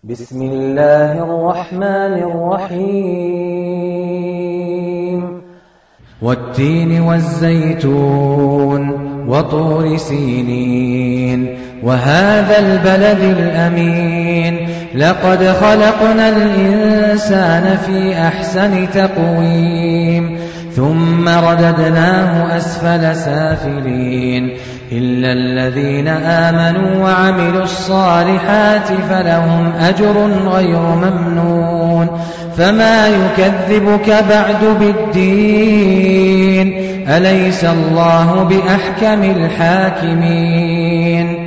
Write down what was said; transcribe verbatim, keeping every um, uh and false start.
بسم الله الرحمن الرحيم والتين والزيتون وطور سينين وهذا البلد الأمين لقد خلقنا الإنسان في أحسن تقويم ثم رددناه أسفل سافلين إلا الذين آمنوا وعملوا الصالحات فلهم أجر غير ممنون فما يكذبك بعد بالدين أليس الله بأحكم الحاكمين